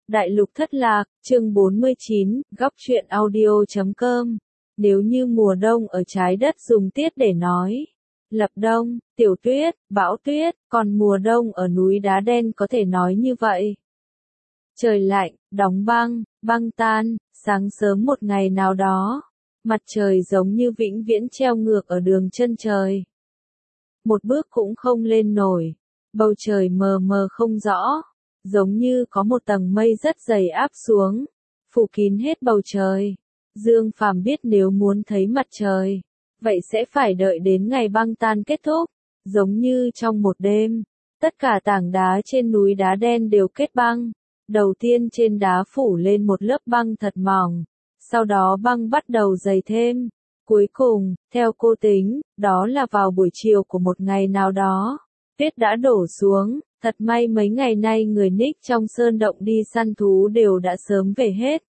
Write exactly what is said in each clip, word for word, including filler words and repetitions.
Đại lục thất lạc, chương bốn mươi chín, góc truyện audio chấm com. Nếu như mùa đông ở trái đất dùng tiết để nói, lập đông, tiểu tuyết, bão tuyết, còn mùa đông ở núi đá đen có thể nói như vậy. Trời lạnh, đóng băng, băng tan, sáng sớm một ngày nào đó, mặt trời giống như vĩnh viễn treo ngược ở đường chân trời. Một bước cũng không lên nổi, bầu trời mờ mờ không rõ, giống như có một tầng mây rất dày áp xuống, phủ kín hết bầu trời. Dương Phàm biết nếu muốn thấy mặt trời, vậy sẽ phải đợi đến ngày băng tan kết thúc, giống như trong một đêm, tất cả tảng đá trên núi đá đen đều kết băng. Đầu tiên trên đá phủ lên một lớp băng thật mỏng, sau đó băng bắt đầu dày thêm. Cuối cùng, theo cô tính, đó là vào buổi chiều của một ngày nào đó, tuyết đã đổ xuống. Thật may mấy ngày nay người Nick trong sơn động đi săn thú đều đã sớm về hết.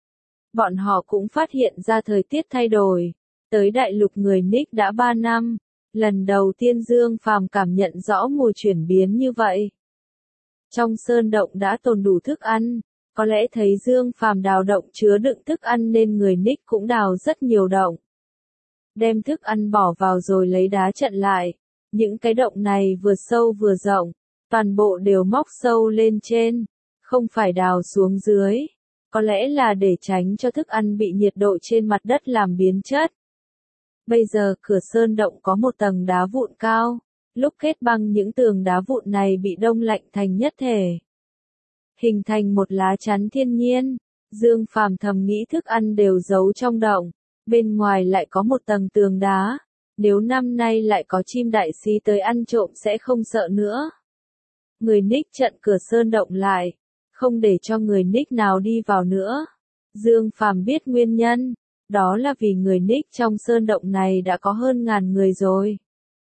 Bọn họ cũng phát hiện ra thời tiết thay đổi. Tới đại lục người Nick đã ba năm, lần đầu tiên Dương Phàm cảm nhận rõ mùa chuyển biến như vậy. Trong sơn động đã tồn đủ thức ăn, có lẽ thấy Dương Phàm đào động chứa đựng thức ăn nên người Nick cũng đào rất nhiều động. Đem thức ăn bỏ vào rồi lấy đá chặn lại. Những cái động này vừa sâu vừa rộng. Toàn bộ đều móc sâu lên trên, không phải đào xuống dưới, có lẽ là để tránh cho thức ăn bị nhiệt độ trên mặt đất làm biến chất. Bây giờ cửa sơn động có một tầng đá vụn cao, lúc kết băng những tường đá vụn này bị đông lạnh thành nhất thể, hình thành một lá chắn thiên nhiên. Dương Phàm thầm nghĩ thức ăn đều giấu trong động, bên ngoài lại có một tầng tường đá, nếu năm nay lại có chim đại xí tới ăn trộm sẽ không sợ nữa. Người Nick chặn cửa sơn động lại, không để cho người Nick nào đi vào nữa. Dương Phàm biết nguyên nhân, đó là vì người Nick trong sơn động này đã có hơn ngàn người rồi.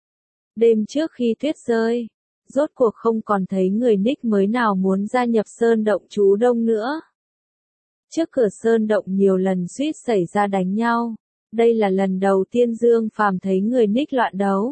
Đêm trước khi tuyết rơi, rốt cuộc không còn thấy người Nick mới nào muốn gia nhập sơn động trú đông nữa. Trước cửa sơn động nhiều lần suýt xảy ra đánh nhau, đây là lần đầu tiên Dương Phàm thấy người Nick loạn đấu.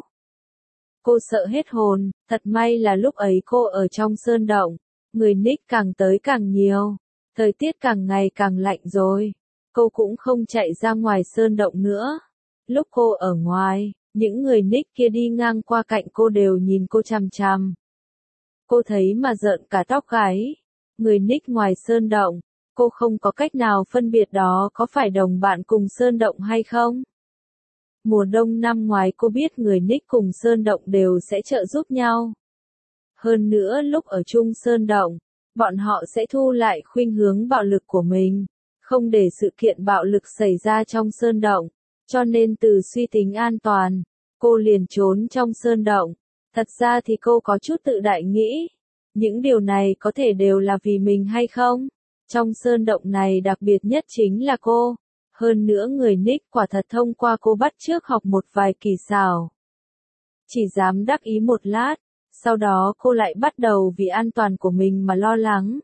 Cô sợ hết hồn, thật may là lúc ấy cô ở trong sơn động, người Nick càng tới càng nhiều, thời tiết càng ngày càng lạnh rồi, cô cũng không chạy ra ngoài sơn động nữa. Lúc cô ở ngoài, những người Nick kia đi ngang qua cạnh cô đều nhìn cô chằm chằm. Cô thấy mà rợn cả tóc gáy, người Nick ngoài sơn động, cô không có cách nào phân biệt đó có phải đồng bạn cùng sơn động hay không. Mùa đông năm ngoái cô biết người Nick cùng sơn động đều sẽ trợ giúp nhau. Hơn nữa lúc ở chung sơn động, bọn họ sẽ thu lại khuynh hướng bạo lực của mình, không để sự kiện bạo lực xảy ra trong sơn động, cho nên từ suy tính an toàn, cô liền trốn trong sơn động. Thật ra thì cô có chút tự đại nghĩ, những điều này có thể đều là vì mình hay không? Trong sơn động này đặc biệt nhất chính là cô. Hơn nữa người Nick quả thật thông qua cô bắt chước học một vài kỳ xảo. Chỉ dám đắc ý một lát, sau đó cô lại bắt đầu vì an toàn của mình mà lo lắng.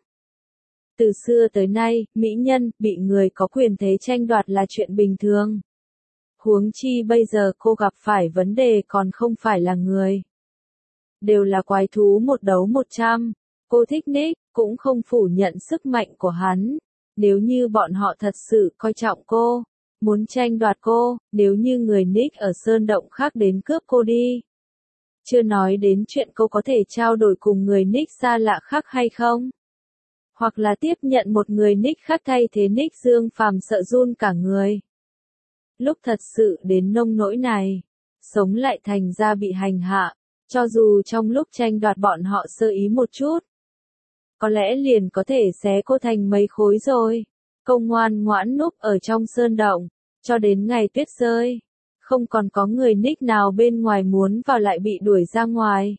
Từ xưa tới nay, mỹ nhân bị người có quyền thế tranh đoạt là chuyện bình thường. Huống chi bây giờ cô gặp phải vấn đề còn không phải là người. Đều là quái thú một đấu một trăm. Cô thích Nick, cũng không phủ nhận sức mạnh của hắn. Nếu như bọn họ thật sự coi trọng cô, muốn tranh đoạt cô, nếu như người Nick ở sơn động khác đến cướp cô đi. Chưa nói đến chuyện cô có thể trao đổi cùng người Nick xa lạ khác hay không. Hoặc là tiếp nhận một người Nick khác thay thế Nick. Dương Phàm sợ run cả người. Lúc thật sự đến nông nỗi này, sống lại thành ra bị hành hạ, cho dù trong lúc tranh đoạt bọn họ sơ ý một chút. Có lẽ liền có thể xé cô thành mấy khối rồi. Cô ngoan ngoãn núp ở trong sơn động, cho đến ngày tuyết rơi. Không còn có người Nick nào bên ngoài muốn vào lại bị đuổi ra ngoài.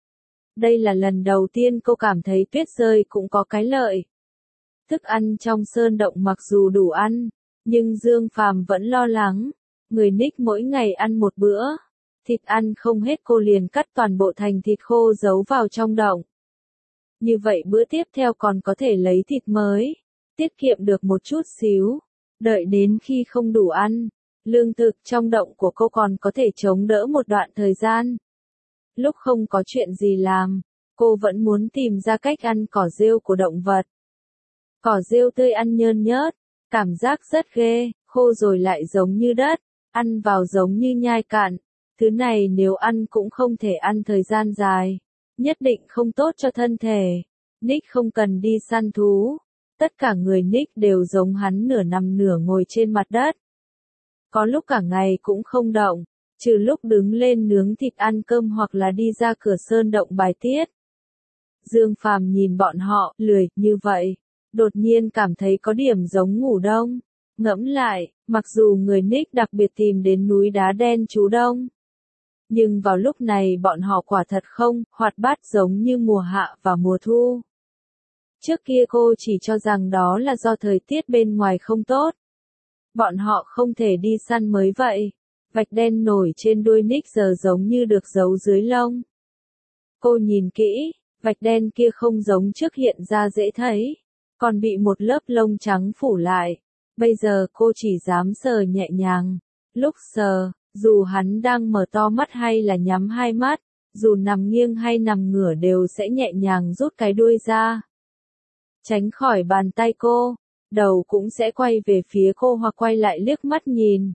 Đây là lần đầu tiên cô cảm thấy tuyết rơi cũng có cái lợi. Thức ăn trong sơn động mặc dù đủ ăn, nhưng Dương Phàm vẫn lo lắng. Người Nick mỗi ngày ăn một bữa, thịt ăn không hết cô liền cắt toàn bộ thành thịt khô giấu vào trong động. Như vậy bữa tiếp theo còn có thể lấy thịt mới, tiết kiệm được một chút xíu. Đợi đến khi không đủ ăn, lương thực trong động của cô còn có thể chống đỡ một đoạn thời gian. Lúc không có chuyện gì làm, cô vẫn muốn tìm ra cách ăn cỏ rêu của động vật. Cỏ rêu tươi ăn nhơn nhớt, cảm giác rất ghê, khô rồi lại giống như đất, ăn vào giống như nhai cạn. Thứ này nếu ăn cũng không thể ăn thời gian dài, nhất định không tốt cho thân thể. Nick không cần đi săn thú. Tất cả người Nick đều giống hắn nửa nằm nửa ngồi trên mặt đất. Có lúc cả ngày cũng không động, trừ lúc đứng lên nướng thịt ăn cơm hoặc là đi ra cửa sơn động bài tiết. Dương Phàm nhìn bọn họ, lười, như vậy. Đột nhiên cảm thấy có điểm giống ngủ đông. Ngẫm lại, mặc dù người Nick đặc biệt tìm đến núi đá đen trú đông. Nhưng vào lúc này bọn họ quả thật không, hoạt bát giống như mùa hạ và mùa thu. Trước kia cô chỉ cho rằng đó là do thời tiết bên ngoài không tốt. Bọn họ không thể đi săn mới vậy. Vạch đen nổi trên đuôi Nick giờ giống như được giấu dưới lông. Cô nhìn kỹ, vạch đen kia không giống trước hiện ra dễ thấy, còn bị một lớp lông trắng phủ lại. Bây giờ cô chỉ dám sờ nhẹ nhàng. Lúc sờ, dù hắn đang mở to mắt hay là nhắm hai mắt, dù nằm nghiêng hay nằm ngửa đều sẽ nhẹ nhàng rút cái đuôi ra. Tránh khỏi bàn tay cô, đầu cũng sẽ quay về phía cô hoặc quay lại liếc mắt nhìn.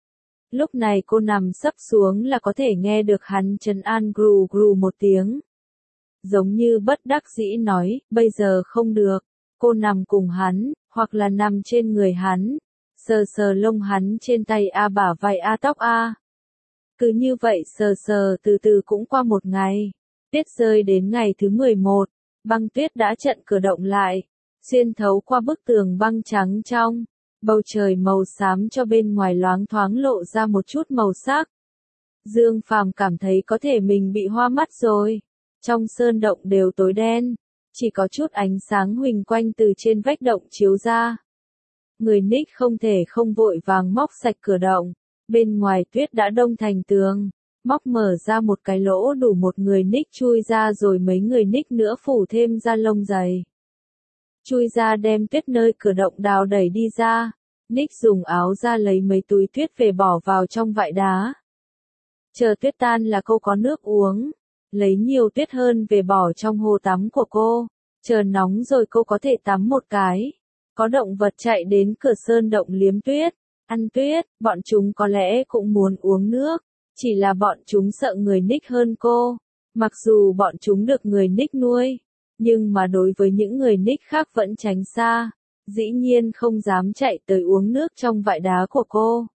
Lúc này cô nằm sấp xuống là có thể nghe được hắn trấn an gù gù một tiếng. Giống như bất đắc dĩ nói, bây giờ không được. Cô nằm cùng hắn, hoặc là nằm trên người hắn, sờ sờ lông hắn trên tay a bả vai a tóc a. Cứ như vậy sờ sờ từ từ cũng qua một ngày. Tuyết rơi đến ngày thứ mười một, băng tuyết đã chặn cửa động lại, xuyên thấu qua bức tường băng trắng trong. Bầu trời màu xám cho bên ngoài loáng thoáng lộ ra một chút màu sắc. Dương Phàm cảm thấy có thể mình bị hoa mắt rồi. Trong sơn động đều tối đen, chỉ có chút ánh sáng huỳnh quanh từ trên vách động chiếu ra. Người Nick không thể không vội vàng móc sạch cửa động. Bên ngoài tuyết đã đông thành tường, móc mở ra một cái lỗ đủ một người Nick chui ra rồi mấy người Nick nữa phủ thêm da lông dày. Chui ra đem tuyết nơi cửa động đào đẩy đi ra. Nick dùng áo ra lấy mấy túi tuyết về bỏ vào trong vại đá. Chờ tuyết tan là cô có nước uống. Lấy nhiều tuyết hơn về bỏ trong hồ tắm của cô. Chờ nóng rồi cô có thể tắm một cái. Có động vật chạy đến cửa sơn động liếm tuyết, ăn tuyết, bọn chúng có lẽ cũng muốn uống nước. Chỉ là bọn chúng sợ người Nick hơn cô. Mặc dù bọn chúng được người Nick nuôi. Nhưng mà đối với những người Nick khác vẫn tránh xa. Dĩ nhiên không dám chạy tới uống nước trong vại đá của cô.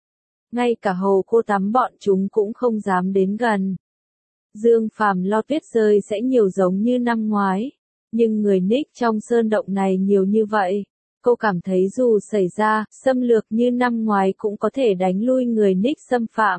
Ngay cả hồ cô tắm bọn chúng cũng không dám đến gần. Dương Phàm lo tuyết rơi sẽ nhiều giống như năm ngoái. Nhưng người Nick trong sơn động này nhiều như vậy. Cô cảm thấy dù xảy ra xâm lược như năm ngoái cũng có thể đánh lui người Nick xâm phạm.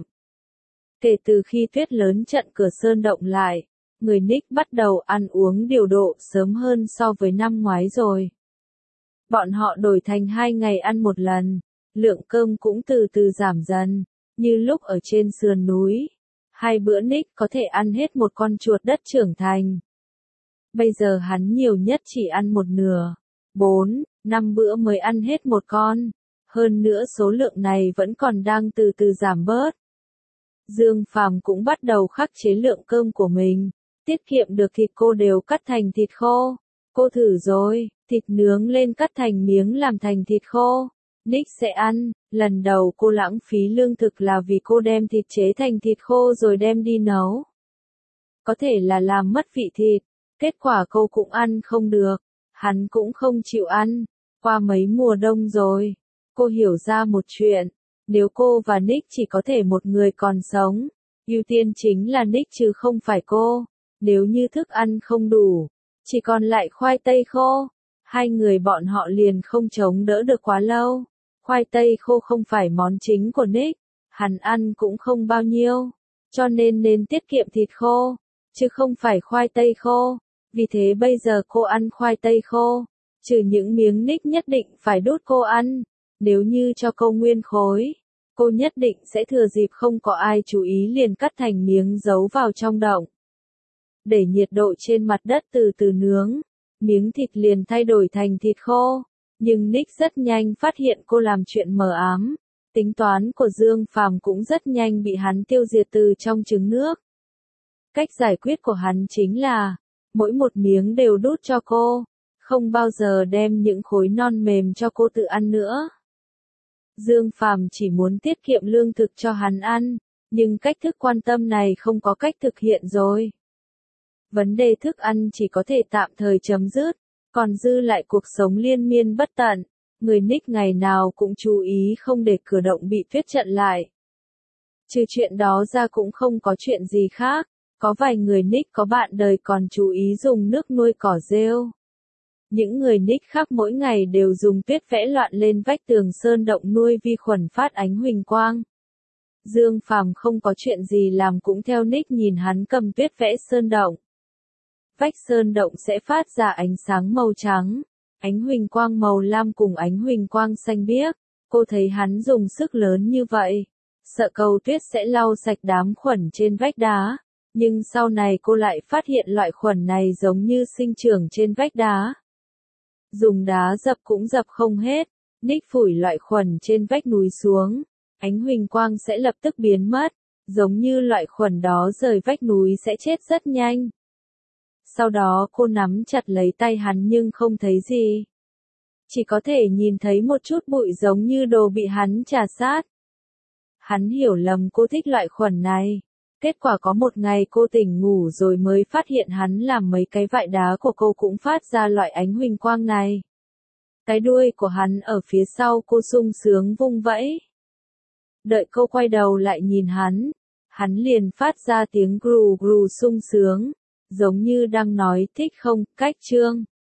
Kể từ khi tuyết lớn chặn cửa sơn động lại, người Nick bắt đầu ăn uống điều độ sớm hơn so với năm ngoái rồi. Bọn họ đổi thành hai ngày ăn một lần, lượng cơm cũng từ từ giảm dần, như lúc ở trên sườn núi. Hai bữa Nick có thể ăn hết một con chuột đất trưởng thành. Bây giờ hắn nhiều nhất chỉ ăn một nửa, bốn, năm bữa mới ăn hết một con. Hơn nữa số lượng này vẫn còn đang từ từ giảm bớt. Dương Phàm cũng bắt đầu khắc chế lượng cơm của mình, tiết kiệm được thịt cô đều cắt thành thịt khô. Cô thử rồi, thịt nướng lên cắt thành miếng làm thành thịt khô. Nick sẽ ăn, lần đầu cô lãng phí lương thực là vì cô đem thịt chế thành thịt khô rồi đem đi nấu. Có thể là làm mất vị thịt, kết quả cô cũng ăn không được, hắn cũng không chịu ăn. Qua mấy mùa đông rồi, cô hiểu ra một chuyện, nếu cô và Nick chỉ có thể một người còn sống, ưu tiên chính là Nick chứ không phải cô. Nếu như thức ăn không đủ, chỉ còn lại khoai tây khô, hai người bọn họ liền không chống đỡ được quá lâu. Khoai tây khô không phải món chính của Nick, hắn ăn cũng không bao nhiêu, cho nên nên tiết kiệm thịt khô, chứ không phải khoai tây khô. Vì thế bây giờ cô ăn khoai tây khô, trừ những miếng Nick nhất định phải đút cô ăn. Nếu như cho cô nguyên khối, cô nhất định sẽ thừa dịp không có ai chú ý liền cắt thành miếng giấu vào trong động. Để nhiệt độ trên mặt đất từ từ nướng, miếng thịt liền thay đổi thành thịt khô. Nhưng Nick rất nhanh phát hiện cô làm chuyện mờ ám. Tính toán của Dương Phàm cũng rất nhanh bị hắn tiêu diệt từ trong trứng nước. Cách giải quyết của hắn chính là, mỗi một miếng đều đút cho cô. không bao giờ đem những khối non mềm cho cô tự ăn nữa. Dương Phàm chỉ muốn tiết kiệm lương thực cho hắn ăn, nhưng cách thức quan tâm này không có cách thực hiện rồi. Vấn đề thức ăn chỉ có thể tạm thời chấm dứt, còn dư lại cuộc sống liên miên bất tận, người Nick ngày nào cũng chú ý không để cửa động bị tuyết chặn lại. Trừ chuyện đó ra cũng không có chuyện gì khác, có vài người Nick có bạn đời còn chú ý dùng nước nuôi cỏ rêu. Những người Nick khác mỗi ngày đều dùng tuyết vẽ loạn lên vách tường sơn động nuôi vi khuẩn phát ánh huỳnh quang. Dương Phàm không có chuyện gì làm cũng theo Nick nhìn hắn cầm tuyết vẽ sơn động. Vách sơn động sẽ phát ra ánh sáng màu trắng, ánh huỳnh quang màu lam cùng ánh huỳnh quang xanh biếc. Cô thấy hắn dùng sức lớn như vậy, sợ cầu tuyết sẽ lau sạch đám khuẩn trên vách đá. Nhưng sau này cô lại phát hiện loại khuẩn này giống như sinh trưởng trên vách đá. Dùng đá dập cũng dập không hết, Nick phủi loại khuẩn trên vách núi xuống, ánh huỳnh quang sẽ lập tức biến mất, giống như loại khuẩn đó rời vách núi sẽ chết rất nhanh. Sau đó cô nắm chặt lấy tay hắn nhưng không thấy gì. Chỉ có thể nhìn thấy một chút bụi giống như đồ bị hắn trà sát. Hắn hiểu lầm cô thích loại khuẩn này. Kết quả có một ngày cô tỉnh ngủ rồi mới phát hiện hắn làm mấy cái vại đá của cô cũng phát ra loại ánh huỳnh quang này. Cái đuôi của hắn ở phía sau cô sung sướng vung vẫy. Đợi cô quay đầu lại nhìn hắn, hắn liền phát ra tiếng gru gru sung sướng, giống như đang nói thích không, cách chương.